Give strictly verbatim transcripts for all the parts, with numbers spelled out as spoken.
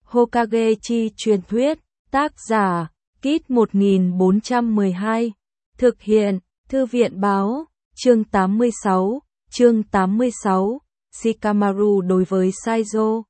Hokage chi truyền thuyết, tác giả, Kit một nghìn bốn trăm mười hai, thực hiện, Thư viện báo, chương tám mươi sáu, chương tám mươi sáu, Shikamaru đối với Saizo.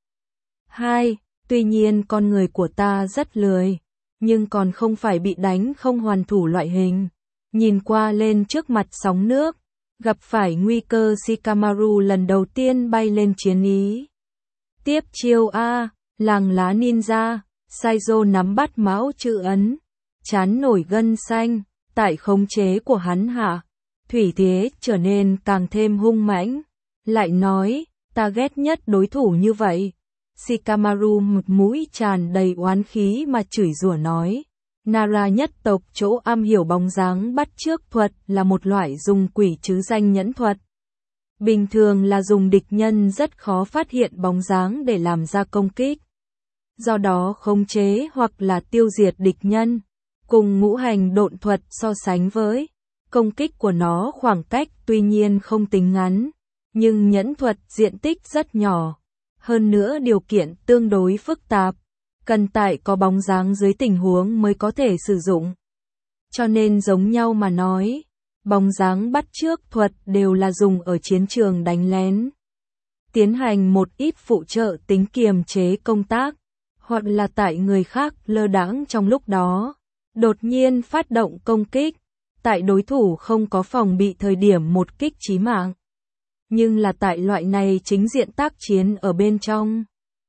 hai. Tuy nhiên con người của ta rất lười, nhưng còn không phải bị đánh không hoàn thủ loại hình. Nhìn qua lên trước mặt sóng nước, gặp phải nguy cơ Shikamaru lần đầu tiên bay lên chiến ý. Tiếp chiêu A, làng lá ninja, Saizo nắm bắt mão chữ ấn, chán nổi gân xanh, tại khống chế của hắn hạ, thủy thế trở nên càng thêm hung mãnh. Lại nói, ta ghét nhất đối thủ như vậy. Shikamaru một mũi tràn đầy oán khí mà chửi rủa nói. Nara nhất tộc chỗ am hiểu bóng dáng bắt chước thuật là một loại dùng quỷ chứ danh nhẫn thuật. Bình thường là dùng địch nhân rất khó phát hiện bóng dáng để làm ra công kích. Do đó khống chế hoặc là tiêu diệt địch nhân. Cùng ngũ hành độn thuật so sánh với, công kích của nó khoảng cách tuy nhiên không tính ngắn, nhưng nhẫn thuật diện tích rất nhỏ. Hơn nữa điều kiện tương đối phức tạp, cần tại có bóng dáng dưới tình huống mới có thể sử dụng. Cho nên giống nhau mà nói, bóng dáng bắt chước thuật đều là dùng ở chiến trường đánh lén. Tiến hành một ít phụ trợ tính kiềm chế công tác, hoặc là tại người khác lơ đãng trong lúc đó, đột nhiên phát động công kích, tại đối thủ không có phòng bị thời điểm một kích chí mạng. Nhưng là tại loại này chính diện tác chiến ở bên trong.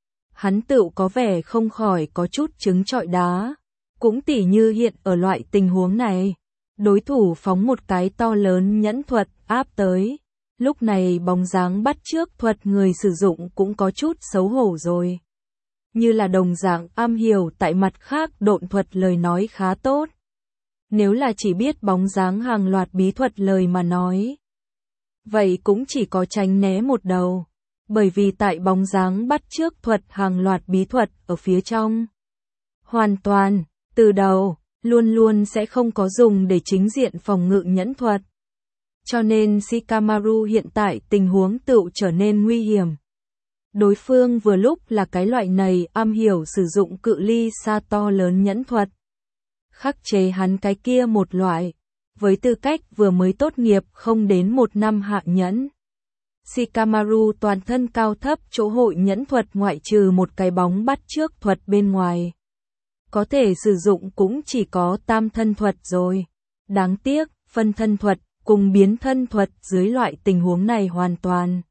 Hắn tựu có vẻ không khỏi có chút trứng trọi đá. Cũng tỉ như hiện ở loại tình huống này. Đối thủ phóng một cái to lớn nhẫn thuật áp tới. Lúc này bóng dáng bắt chước thuật người sử dụng cũng có chút xấu hổ rồi. Như là đồng dạng am hiểu tại mặt khác độn thuật lời nói khá tốt. Nếu là chỉ biết bóng dáng hàng loạt bí thuật lời mà nói. Vậy cũng chỉ có tránh né một đầu, bởi vì tại bóng dáng bắt chước thuật hàng loạt bí thuật ở phía trong. Hoàn toàn, từ đầu, luôn luôn sẽ không có dùng để chính diện phòng ngự nhẫn thuật. Cho nên Shikamaru hiện tại tình huống tựu trở nên nguy hiểm. Đối phương vừa lúc là cái loại này am hiểu sử dụng cự ly xa to lớn nhẫn thuật. Khắc chế hắn cái kia một loại. Với tư cách vừa mới tốt nghiệp không đến một năm hạ nhẫn. Shikamaru toàn thân cao thấp chỗ hội nhẫn thuật ngoại trừ một cái bóng bắt chước thuật bên ngoài. Có thể sử dụng cũng chỉ có tam thân thuật rồi. Đáng tiếc, phân thân thuật cùng biến thân thuật dưới loại tình huống này hoàn toàn.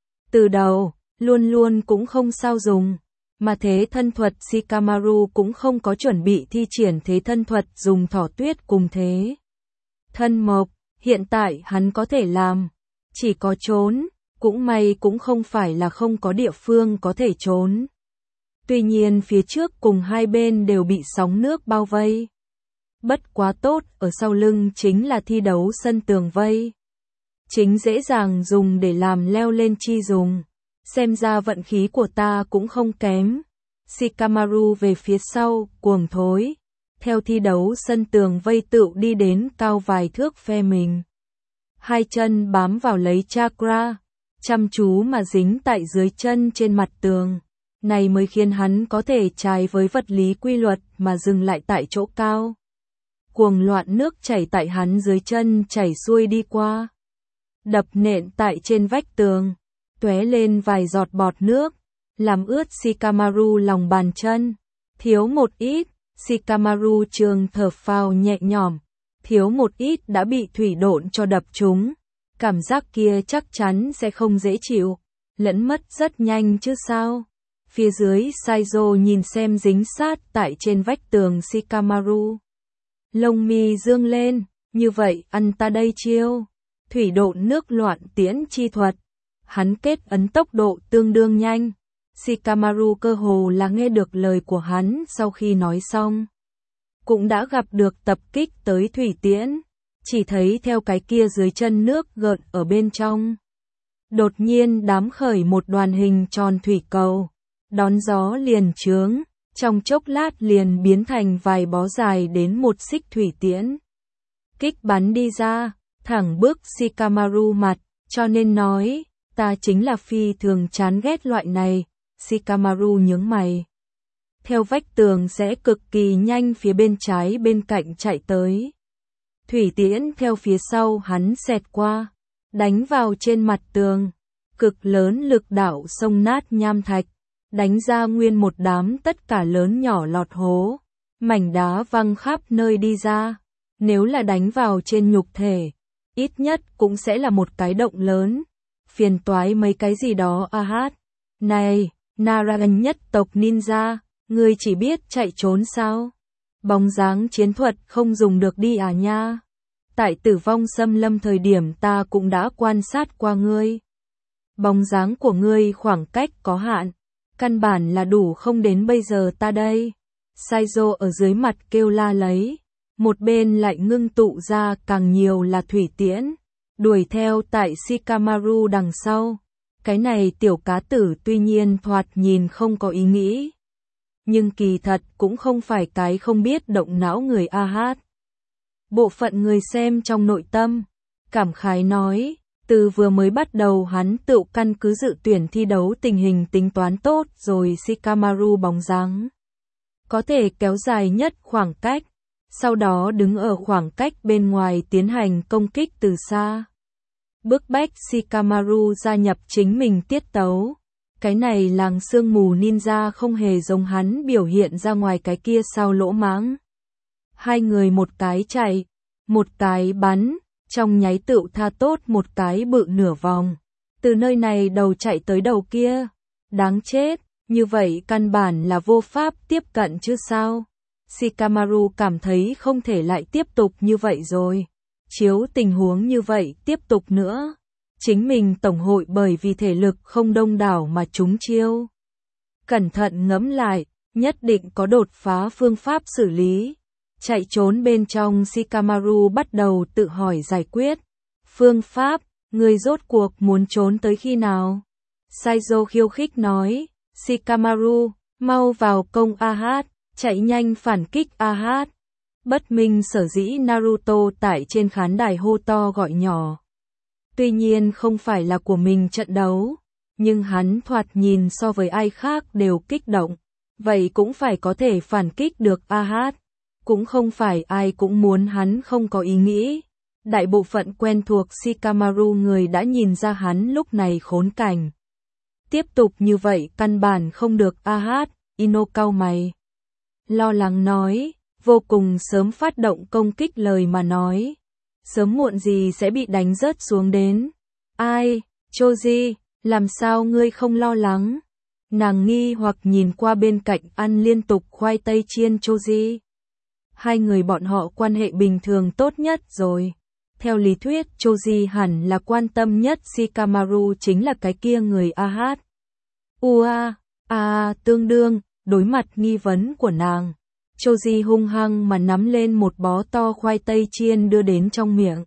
Từ đầu, luôn luôn cũng không sao dùng. Mà thế thân thuật Shikamaru cũng không có chuẩn bị thi triển thế thân thuật dùng thỏ tuyết cùng thế. Thân mộc, hiện tại hắn có thể làm, chỉ có trốn, cũng may cũng không phải là không có địa phương có thể trốn. Tuy nhiên phía trước cùng hai bên đều bị sóng nước bao vây. Bất quá tốt, ở sau lưng chính là thi đấu sân tường vây. Chính dễ dàng dùng để làm leo lên chi dùng. Xem ra vận khí của ta cũng không kém. Shikamaru về phía sau, cuồng thối. Theo thi đấu sân tường vây tựu đi đến cao vài thước phe mình. Hai chân bám vào lấy chakra, chăm chú mà dính tại dưới chân trên mặt tường. Này mới khiến hắn có thể trái với vật lý quy luật mà dừng lại tại chỗ cao. Cuồng loạn nước chảy tại hắn dưới chân chảy xuôi đi qua. Đập nện tại trên vách tường, tóe lên vài giọt bọt nước, làm ướt Shikamaru lòng bàn chân. Thiếu một ít. Shikamaru trường thở phào nhẹ nhõm, thiếu một ít đã bị thủy độn cho đập trúng. Cảm giác kia chắc chắn sẽ không dễ chịu, lẫn mất rất nhanh chứ sao. Phía dưới Saizo nhìn xem dính sát tại trên vách tường Shikamaru. Lông mi dương lên, như vậy ăn ta đây chiêu. Thủy độn nước loạn tiễn chi thuật. Hắn kết ấn tốc độ tương đương nhanh. Shikamaru cơ hồ là nghe được lời của hắn sau khi nói xong. Cũng đã gặp được tập kích tới thủy tiễn. Chỉ thấy theo cái kia dưới chân nước gợn ở bên trong. Đột nhiên đám khởi một đoàn hình tròn thủy cầu. Đón gió liền trướng. Trong chốc lát liền biến thành vài bó dài đến một xích thủy tiễn. Kích bắn đi ra. Thẳng bước Shikamaru mặt. Cho nên nói, ta chính là phi thường chán ghét loại này. Shikamaru nhướng mày. theo vách tường sẽ cực kỳ nhanh phía bên trái bên cạnh chạy tới. Thủy tiễn theo phía sau hắn xẹt qua, đánh vào trên mặt tường, cực lớn lực đạo xông nát nham thạch, đánh ra nguyên một đám tất cả lớn nhỏ lọt hố, mảnh đá văng khắp nơi đi ra. Nếu là đánh vào trên nhục thể, ít nhất cũng sẽ là một cái động lớn, phiền toái mấy cái gì đó a hát. Này, Narayan nhất tộc ninja, ngươi chỉ biết chạy trốn sao? Bóng dáng chiến thuật không dùng được đi à nha. Tại Tử Vong Xâm Lâm thời điểm ta cũng đã quan sát qua ngươi. Bóng dáng của ngươi khoảng cách có hạn, căn bản là đủ không đến bây giờ ta đây. Saizo ở dưới mặt kêu la lấy, một bên lại ngưng tụ ra càng nhiều là thủy tiễn, đuổi theo tại Shikamaru đằng sau. Cái này tiểu cá tử tuy nhiên thoạt nhìn không có ý nghĩ, nhưng kỳ thật cũng không phải cái không biết động não người a hát. Bộ phận người xem trong nội tâm, cảm khái nói, từ vừa mới bắt đầu hắn tự căn cứ dự tuyển thi đấu tình hình tính toán tốt rồi Shikamaru bóng dáng có thể kéo dài nhất khoảng cách, sau đó đứng ở khoảng cách bên ngoài tiến hành công kích từ xa. Bức bách Shikamaru gia nhập chính mình tiết tấu. Cái này làng sương mù ninja không hề giống hắn biểu hiện ra ngoài cái kia sao lỗ mãng. Hai người một cái chạy, một cái bắn, trong nháy tựu tha tốt một cái bự nửa vòng. Từ nơi này đầu chạy tới đầu kia. Đáng chết, như vậy căn bản là vô pháp tiếp cận chứ sao. Shikamaru cảm thấy không thể lại tiếp tục như vậy rồi. Chiếu tình huống như vậy tiếp tục nữa, chính mình tổng hội bởi vì thể lực không đông đảo mà trúng chiêu. Cẩn thận ngẫm lại, nhất định có đột phá phương pháp xử lý. Chạy trốn bên trong Shikamaru bắt đầu tự hỏi giải quyết. Phương pháp, người rốt cuộc muốn trốn tới khi nào? Saizo khiêu khích nói, Shikamaru, mau vào công a hát, chạy nhanh phản kích a hát. Bất minh sở dĩ Naruto tại trên khán đài hô to gọi nhỏ. Tuy nhiên không phải là của mình trận đấu, nhưng hắn thoạt nhìn so với ai khác đều kích động, vậy cũng phải có thể phản kích được a hát. Cũng không phải ai cũng muốn hắn không có ý nghĩ. Đại bộ phận quen thuộc Shikamaru người đã nhìn ra hắn lúc này khốn cảnh. Tiếp tục như vậy căn bản không được a hát, Ino cau mày. Lo lắng nói, vô cùng sớm phát động công kích lời mà nói. Sớm muộn gì sẽ bị đánh rớt xuống đến. Ai, Choji, làm sao ngươi không lo lắng? Nàng nghi hoặc nhìn qua bên cạnh ăn liên tục khoai tây chiên Choji. Hai người bọn họ quan hệ bình thường tốt nhất rồi. Theo lý thuyết Choji hẳn là quan tâm nhất Shikamaru chính là cái kia người a hát. Ua, à, tương đương, đối mặt nghi vấn của nàng. Choji hung hăng mà nắm lên một bó to khoai tây chiên đưa đến trong miệng.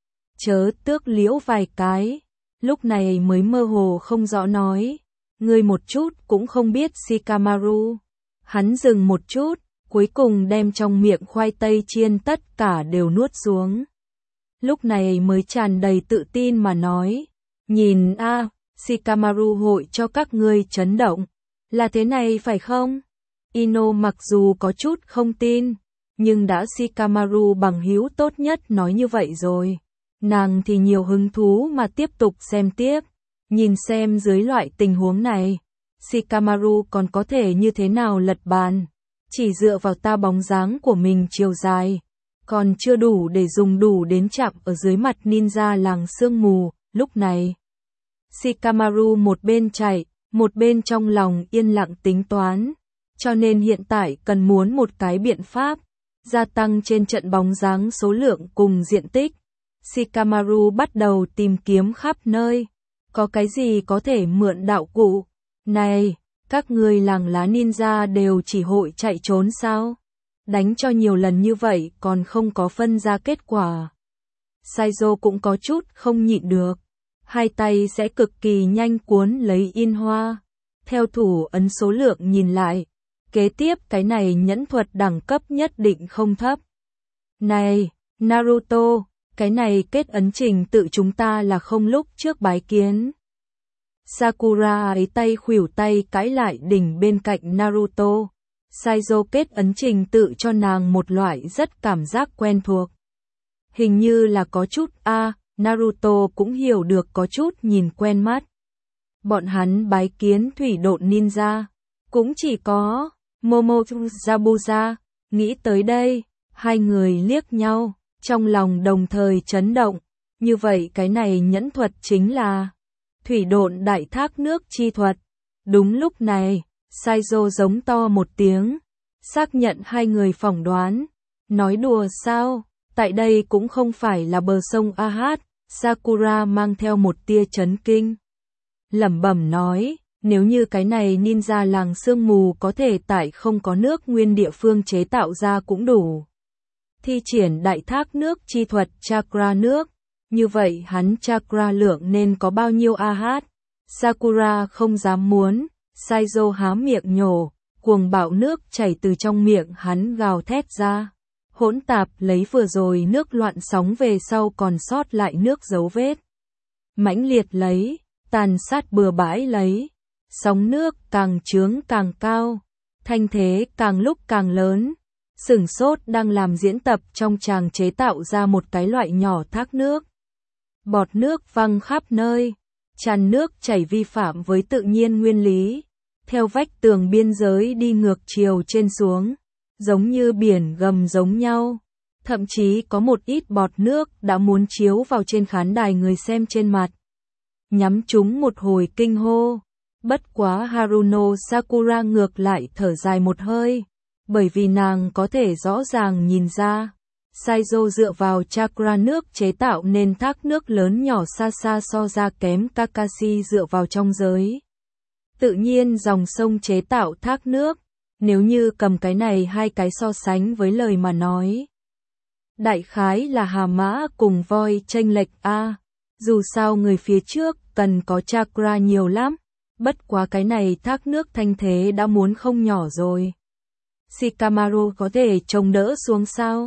Chớ tước liễu vài cái, lúc này mới mơ hồ không rõ nói. Ngươi một chút cũng không biết Shikamaru. Hắn dừng một chút, cuối cùng đem trong miệng khoai tây chiên tất cả đều nuốt xuống. Lúc này mới tràn đầy tự tin mà nói. Nhìn a, à, Shikamaru hội cho các ngươi chấn động. Là thế này phải không? Ino mặc dù có chút không tin, nhưng đã Shikamaru bằng hữu tốt nhất nói như vậy rồi. Nàng thì nhiều hứng thú mà tiếp tục xem tiếp. Nhìn xem dưới loại tình huống này, Shikamaru còn có thể như thế nào lật bàn. Chỉ dựa vào ta bóng dáng của mình chiều dài, còn chưa đủ để dùng đủ đến chạm ở dưới mặt ninja làng sương mù. Lúc này, Shikamaru một bên chạy, một bên trong lòng yên lặng tính toán. Cho nên hiện tại cần muốn một cái biện pháp, gia tăng trên trận bóng dáng số lượng cùng diện tích. Shikamaru bắt đầu tìm kiếm khắp nơi. Có cái gì có thể mượn đạo cụ? Này, các người làng lá ninja đều chỉ hội chạy trốn sao? Đánh cho nhiều lần như vậy còn không có phân ra kết quả. Saizo cũng có chút không nhịn được. Hai tay sẽ cực kỳ nhanh cuốn lấy in hoa. Theo thủ ấn số lượng nhìn lại. Kế tiếp cái này nhẫn thuật đẳng cấp nhất định không thấp. Này, Naruto, cái này kết ấn trình tự chúng ta là không lúc trước bái kiến. Sakura ấy tay khuỷu tay cãi lại đỉnh bên cạnh Naruto. Saizo kết ấn trình tự cho nàng một loại rất cảm giác quen thuộc. Hình như là có chút a, à, Naruto cũng hiểu được có chút nhìn quen mắt. Bọn hắn bái kiến thủy độn ninja, cũng chỉ có Momozabuza, nghĩ tới đây, hai người liếc nhau, trong lòng đồng thời chấn động, như vậy cái này nhẫn thuật chính là thủy độn đại thác nước chi thuật. Đúng lúc này, Saizo giống to một tiếng, xác nhận hai người phỏng đoán, nói đùa sao, tại đây cũng không phải là bờ sông a hát, Sakura mang theo một tia chấn kinh. Lẩm bẩm nói, nếu như cái này ninja làng sương mù có thể tại không có nước nguyên địa phương chế tạo ra cũng đủ. Thi triển đại thác nước chi thuật chakra nước, như vậy hắn chakra lượng nên có bao nhiêu a hát? Sakura không dám muốn, Saizo há miệng nhổ, cuồng bạo nước chảy từ trong miệng hắn gào thét ra. Hỗn tạp lấy vừa rồi nước loạn sóng về sau còn sót lại nước dấu vết. Mãnh liệt lấy, tàn sát bừa bãi lấy, sóng nước càng trướng càng cao, thanh thế càng lúc càng lớn. Sửng sốt đang làm diễn tập trong tràng chế tạo ra một cái loại nhỏ thác nước. Bọt nước văng khắp nơi, tràn nước chảy vi phạm với tự nhiên nguyên lý, theo vách tường biên giới đi ngược chiều trên xuống, giống như biển gầm giống nhau. Thậm chí có một ít bọt nước đã muốn chiếu vào trên khán đài người xem trên mặt. Nhắm chúng một hồi kinh hô, bất quá Haruno Sakura ngược lại thở dài một hơi, bởi vì nàng có thể rõ ràng nhìn ra, Saizo dựa vào chakra nước chế tạo nên thác nước lớn nhỏ xa xa so ra kém Kakashi dựa vào trong giới. Tự nhiên dòng sông chế tạo thác nước, nếu như cầm cái này hai cái so sánh với lời mà nói. Đại khái là hà mã cùng voi chênh lệch a, dù sao người phía trước cần có chakra nhiều lắm, bất quá cái này thác nước thanh thế đã muốn không nhỏ rồi. Shikamaru có thể chống đỡ xuống sao?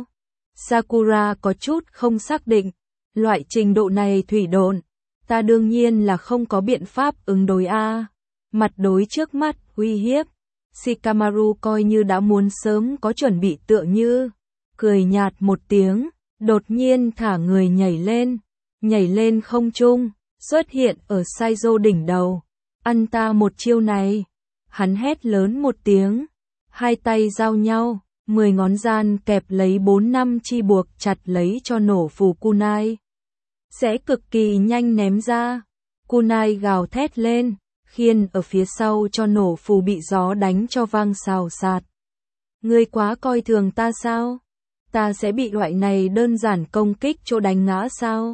Sakura có chút không xác định, loại trình độ này thủy độn, ta đương nhiên là không có biện pháp ứng đối a. Mặt đối trước mắt uy hiếp, Shikamaru coi như đã muốn sớm có chuẩn bị tựa như, cười nhạt một tiếng, đột nhiên thả người nhảy lên, nhảy lên không trung, xuất hiện ở Saizo đỉnh đầu. Ăn ta một chiêu này, hắn hét lớn một tiếng, hai tay giao nhau, mười ngón gian kẹp lấy bốn năm chi buộc chặt lấy cho nổ phù kunai. Sẽ cực kỳ nhanh ném ra, kunai gào thét lên, khiên ở phía sau cho nổ phù bị gió đánh cho vang xào xạc. Ngươi quá coi thường ta sao? Ta sẽ bị loại này đơn giản công kích chỗ đánh ngã sao?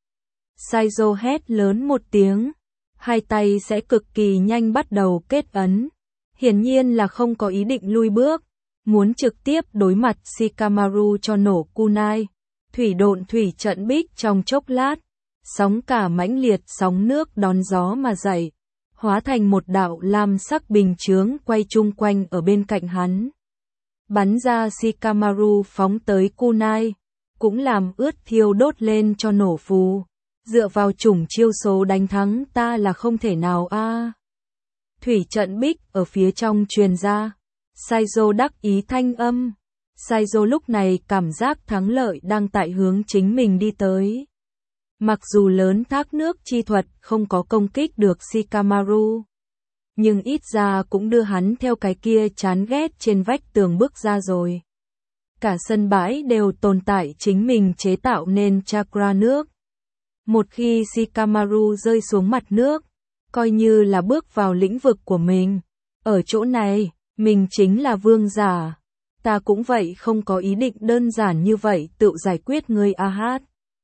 Saizo hét lớn một tiếng, hai tay sẽ cực kỳ nhanh bắt đầu kết ấn. Hiển nhiên là không có ý định lui bước, muốn trực tiếp đối mặt Shikamaru cho nổ kunai. Thủy độn thủy trận bích trong chốc lát, sóng cả mãnh liệt sóng nước đón gió mà dậy, hóa thành một đạo lam sắc bình chướng quay chung quanh ở bên cạnh hắn. Bắn ra Shikamaru phóng tới kunai, cũng làm ướt thiêu đốt lên cho nổ phù. Dựa vào chủng chiêu số đánh thắng ta là không thể nào a. À. Thủy trận bích ở phía trong truyền ra, Saizo đắc ý thanh âm. Saizo lúc này cảm giác thắng lợi đang tại hướng chính mình đi tới. Mặc dù lớn thác nước chi thuật không có công kích được Shikamaru, nhưng ít ra cũng đưa hắn theo cái kia chán ghét trên vách tường bước ra rồi. Cả sân bãi đều tồn tại chính mình chế tạo nên chakra nước. Một khi Shikamaru rơi xuống mặt nước, coi như là bước vào lĩnh vực của mình. Ở chỗ này, mình chính là vương giả. Ta cũng vậy không có ý định đơn giản như vậy tự giải quyết ngươi a hát.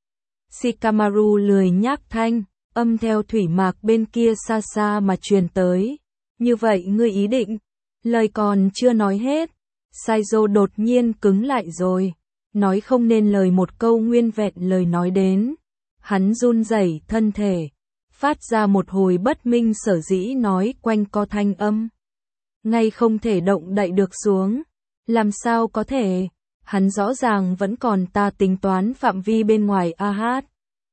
Shikamaru lười nhác thanh, âm theo thủy mạc bên kia xa xa mà truyền tới. Như vậy ngươi ý định, lời còn chưa nói hết. Saizo đột nhiên cứng lại rồi, nói không nên lời một câu nguyên vẹn lời nói đến. Hắn run rẩy thân thể, phát ra một hồi bất minh sở dĩ nói quanh co thanh âm. Ngay không thể động đậy được xuống. Làm sao có thể? Hắn rõ ràng vẫn còn ta tính toán phạm vi bên ngoài a hát.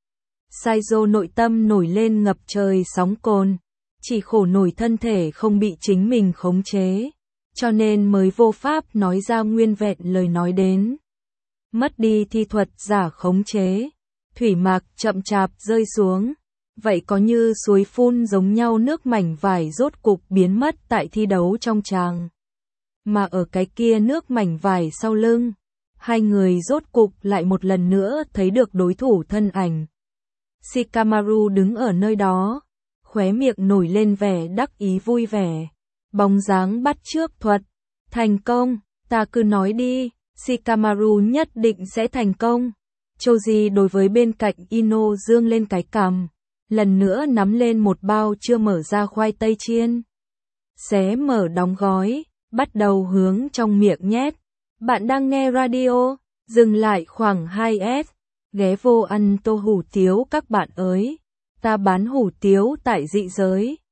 Saizo nội tâm nổi lên ngập trời sóng cồn. Chỉ khổ nổi thân thể không bị chính mình khống chế. cho nên mới vô pháp nói ra nguyên vẹn lời nói đến. Mất đi thi thuật giả khống chế, thủy mạc chậm chạp rơi xuống, vậy có như suối phun giống nhau nước mảnh vải rốt cục biến mất tại thi đấu trong tràng. Mà ở cái kia nước mảnh vải sau lưng, hai người rốt cục lại một lần nữa thấy được đối thủ thân ảnh. Shikamaru đứng ở nơi đó, khóe miệng nổi lên vẻ đắc ý vui vẻ, bóng dáng bắt chước thuật, thành công, ta cứ nói đi, Shikamaru nhất định sẽ thành công. Choji đối với bên cạnh Ino dương lên cái cằm, lần nữa nắm lên một bao chưa mở ra khoai tây chiên. Xé mở đóng gói, bắt đầu hướng trong miệng nhét. Bạn đang nghe radio, dừng lại khoảng hai S, ghé vô ăn tô hủ tiếu các bạn ơi. Ta bán hủ tiếu tại dị giới.